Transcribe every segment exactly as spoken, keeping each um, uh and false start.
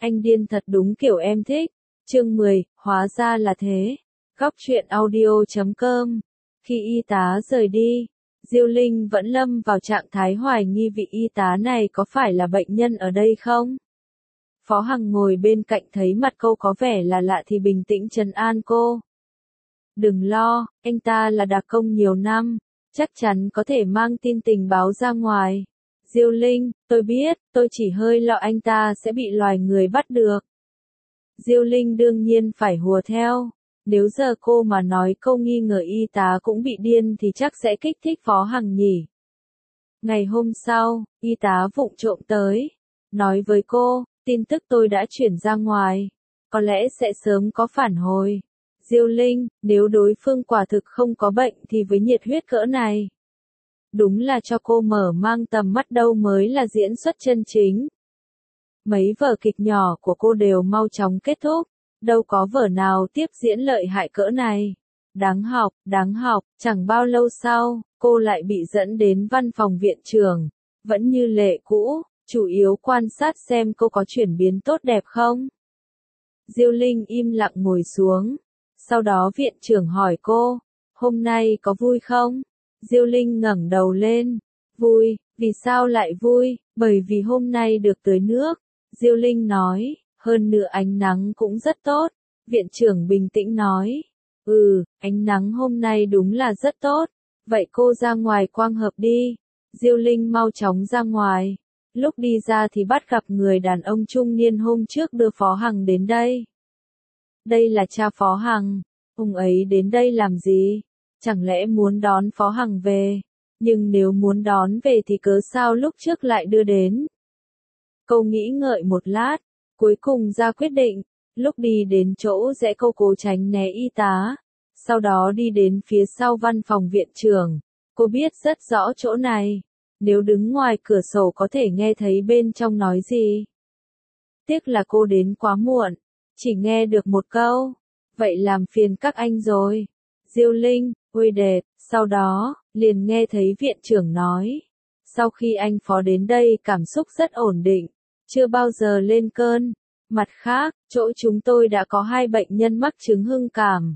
Anh điên thật đúng kiểu em thích. Chương mười, hóa ra là thế. Góc truyện audio chấm com. Khi y tá rời đi, Diêu Linh vẫn lâm vào trạng thái hoài nghi vị y tá này có phải là bệnh nhân ở đây không? Phó Hằng ngồi bên cạnh thấy mặt cô có vẻ là lạ thì bình tĩnh trấn an cô. Đừng lo, anh ta là đặc công nhiều năm, chắc chắn có thể mang tin tình báo ra ngoài. Diêu Linh, tôi biết, tôi chỉ hơi lo anh ta sẽ bị loài người bắt được. Diêu Linh đương nhiên phải hùa theo. Nếu giờ cô mà nói câu nghi ngờ y tá cũng bị điên thì chắc sẽ kích thích Phó Hằng nhỉ. Ngày hôm sau, y tá vụng trộm tới, nói với cô, tin tức tôi đã chuyển ra ngoài, có lẽ sẽ sớm có phản hồi. Diêu Linh, nếu đối phương quả thực không có bệnh thì với nhiệt huyết cỡ này, đúng là cho cô mở mang tầm mắt đâu mới là diễn xuất chân chính. Mấy vở kịch nhỏ của cô đều mau chóng kết thúc, đâu có vở nào tiếp diễn lợi hại cỡ này. Đáng học, đáng học, chẳng bao lâu sau, cô lại bị dẫn đến văn phòng viện trưởng, vẫn như lệ cũ, chủ yếu quan sát xem cô có chuyển biến tốt đẹp không. Diêu Linh im lặng ngồi xuống, sau đó viện trưởng hỏi cô, hôm nay có vui không? Diêu Linh ngẩng đầu lên, vui, vì sao lại vui, bởi vì hôm nay được tưới nước. Diêu Linh nói, hơn nữa ánh nắng cũng rất tốt. Viện trưởng bình tĩnh nói, ừ, ánh nắng hôm nay đúng là rất tốt, vậy cô ra ngoài quang hợp đi. Diêu Linh mau chóng ra ngoài, lúc đi ra thì bắt gặp người đàn ông trung niên hôm trước đưa Phó Hằng đến đây. Đây là cha Phó Hằng, ông ấy đến đây làm gì? Chẳng lẽ muốn đón Phó Hằng về? Nhưng nếu muốn đón về thì cớ sao lúc trước lại đưa đến? Cô nghĩ ngợi một lát, cuối cùng ra quyết định, lúc đi đến chỗ rẽ cô cố tránh né y tá, sau đó đi đến phía sau văn phòng viện trưởng. Cô biết rất rõ chỗ này, nếu đứng ngoài cửa sổ có thể nghe thấy bên trong nói gì. Tiếc là cô đến quá muộn, chỉ nghe được một câu, vậy làm phiền các anh rồi. Diêu Linh, ôi đẹp, sau đó, liền nghe thấy viện trưởng nói, sau khi anh Phó đến đây cảm xúc rất ổn định, chưa bao giờ lên cơn. Mặt khác, chỗ chúng tôi đã có hai bệnh nhân mắc chứng hưng cảm.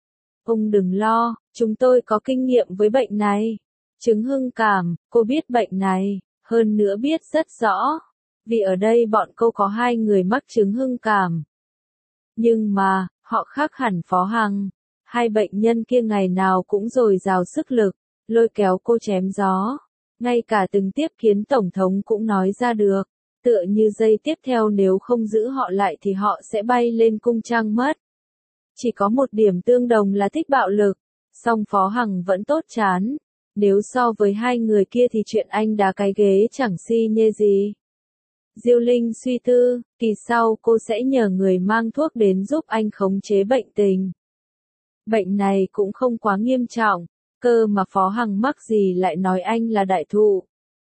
Ông đừng lo, chúng tôi có kinh nghiệm với bệnh này. Chứng hưng cảm, cô biết bệnh này, hơn nữa biết rất rõ, vì ở đây bọn cô có hai người mắc chứng hưng cảm. Nhưng mà, họ khác hẳn Phó Hằng. Hai bệnh nhân kia ngày nào cũng dồi dào sức lực, lôi kéo cô chém gió. Ngay cả từng tiếp kiến Tổng thống cũng nói ra được. Tựa như giây tiếp theo nếu không giữ họ lại thì họ sẽ bay lên cung trăng mất. Chỉ có một điểm tương đồng là thích bạo lực, song Phó Hằng vẫn tốt chán. Nếu so với hai người kia thì chuyện anh đá cái ghế chẳng si nhê gì. Diêu Linh suy tư, kỳ sau cô sẽ nhờ người mang thuốc đến giúp anh khống chế bệnh tình. Bệnh này cũng không quá nghiêm trọng, cơ mà Phó Hằng mắc gì lại nói anh là đại thụ.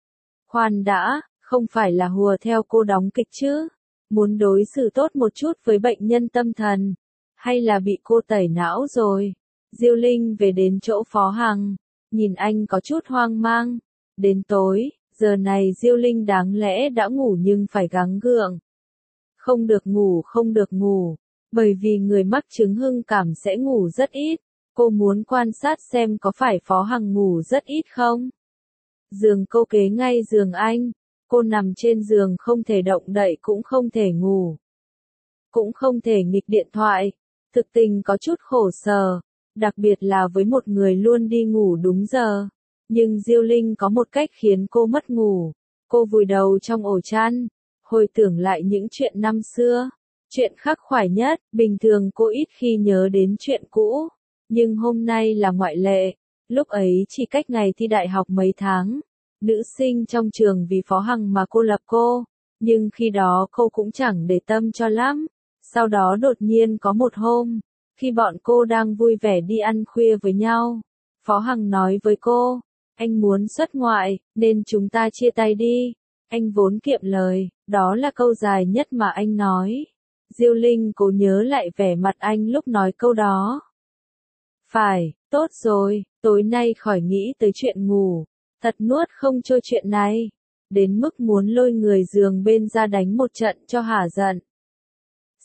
Khoan đã, không phải là hùa theo cô đóng kịch chứ? Muốn đối xử tốt một chút với bệnh nhân tâm thần, hay là bị cô tẩy não rồi? Diêu Linh về đến chỗ Phó Hằng, nhìn anh có chút hoang mang. Đến tối, giờ này Diêu Linh đáng lẽ đã ngủ nhưng phải gắng gượng. Không được ngủ không được ngủ, bởi vì người mắc chứng hưng cảm sẽ ngủ rất ít. Cô muốn quan sát xem có phải Phó Hằng ngủ rất ít không? Giường cô kế ngay giường anh. Cô nằm trên giường không thể động đậy cũng không thể ngủ. Cũng không thể nghịch điện thoại. Thực tình có chút khổ sở. Đặc biệt là với một người luôn đi ngủ đúng giờ. Nhưng Diêu Linh có một cách khiến cô mất ngủ. Cô vùi đầu trong ổ chăn, hồi tưởng lại những chuyện năm xưa. Chuyện khắc khoải nhất, bình thường cô ít khi nhớ đến chuyện cũ. Nhưng hôm nay là ngoại lệ. Lúc ấy chỉ cách ngày thi đại học mấy tháng. Nữ sinh trong trường vì Phó Hằng mà cô lập cô, nhưng khi đó cô cũng chẳng để tâm cho lắm. Sau đó đột nhiên có một hôm, khi bọn cô đang vui vẻ đi ăn khuya với nhau, Phó Hằng nói với cô, anh muốn xuất ngoại, nên chúng ta chia tay đi. Anh vốn kiệm lời, đó là câu dài nhất mà anh nói. Diêu Linh cố nhớ lại vẻ mặt anh lúc nói câu đó. Phải, tốt rồi, tối nay khỏi nghĩ tới chuyện ngủ. Thật nuốt không trôi chuyện này, đến mức muốn lôi người giường bên ra đánh một trận cho hả giận.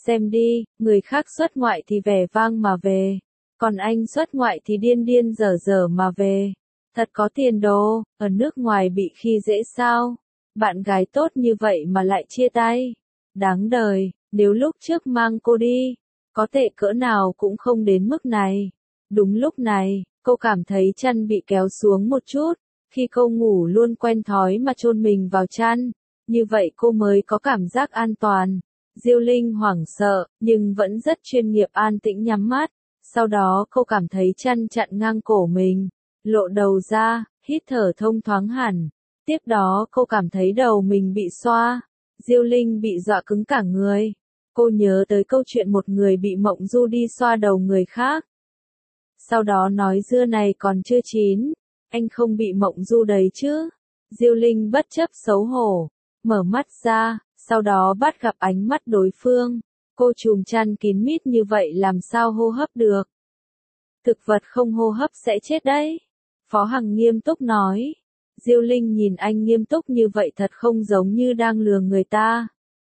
Xem đi, người khác xuất ngoại thì vẻ vang mà về, còn anh xuất ngoại thì điên điên dở dở mà về. Thật có tiền đồ, ở nước ngoài bị khi dễ sao? Bạn gái tốt như vậy mà lại chia tay. Đáng đời, nếu lúc trước mang cô đi, có tệ cỡ nào cũng không đến mức này. Đúng lúc này, cô cảm thấy chăn bị kéo xuống một chút, khi cô ngủ luôn quen thói mà chôn mình vào chăn, như vậy cô mới có cảm giác an toàn. Diêu Linh hoảng sợ, nhưng vẫn rất chuyên nghiệp an tĩnh nhắm mắt, sau đó cô cảm thấy chăn chặn ngang cổ mình, lộ đầu ra, hít thở thông thoáng hẳn. Tiếp đó cô cảm thấy đầu mình bị xoa, Diêu Linh bị dọa cứng cả người. Cô nhớ tới câu chuyện một người bị mộng du đi xoa đầu người khác. Sau đó nói dưa này còn chưa chín, anh không bị mộng du đấy chứ. Diêu Linh bất chấp xấu hổ, mở mắt ra, sau đó bắt gặp ánh mắt đối phương. Cô trùm chăn kín mít như vậy làm sao hô hấp được. Thực vật không hô hấp sẽ chết đấy. Phó Hằng nghiêm túc nói. Diêu Linh nhìn anh nghiêm túc như vậy thật không giống như đang lừa người ta.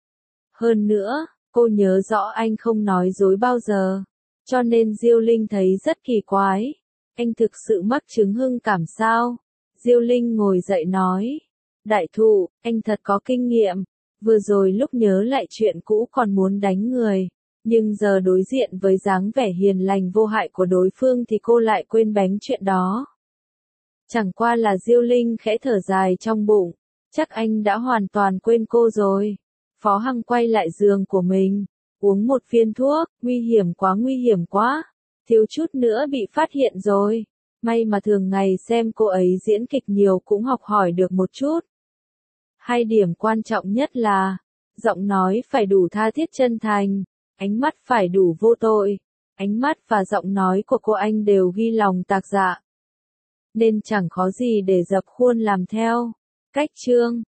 Hơn nữa, cô nhớ rõ anh không nói dối bao giờ, cho nên Diêu Linh thấy rất kỳ quái. Anh thực sự mắc chứng hưng cảm sao? Diêu Linh ngồi dậy nói. Đại thụ, anh thật có kinh nghiệm. Vừa rồi lúc nhớ lại chuyện cũ còn muốn đánh người, nhưng giờ đối diện với dáng vẻ hiền lành vô hại của đối phương thì cô lại quên bén chuyện đó. Chẳng qua là Diêu Linh khẽ thở dài trong bụng, chắc anh đã hoàn toàn quên cô rồi. Phó Hằng quay lại giường của mình, uống một viên thuốc, nguy hiểm quá nguy hiểm quá, thiếu chút nữa bị phát hiện rồi. May mà thường ngày xem cô ấy diễn kịch nhiều cũng học hỏi được một chút. Hai điểm quan trọng nhất là, giọng nói phải đủ tha thiết chân thành, ánh mắt phải đủ vô tội, ánh mắt và giọng nói của cô anh đều ghi lòng tạc dạ. Nên chẳng khó gì để dập khuôn làm theo. Cách chương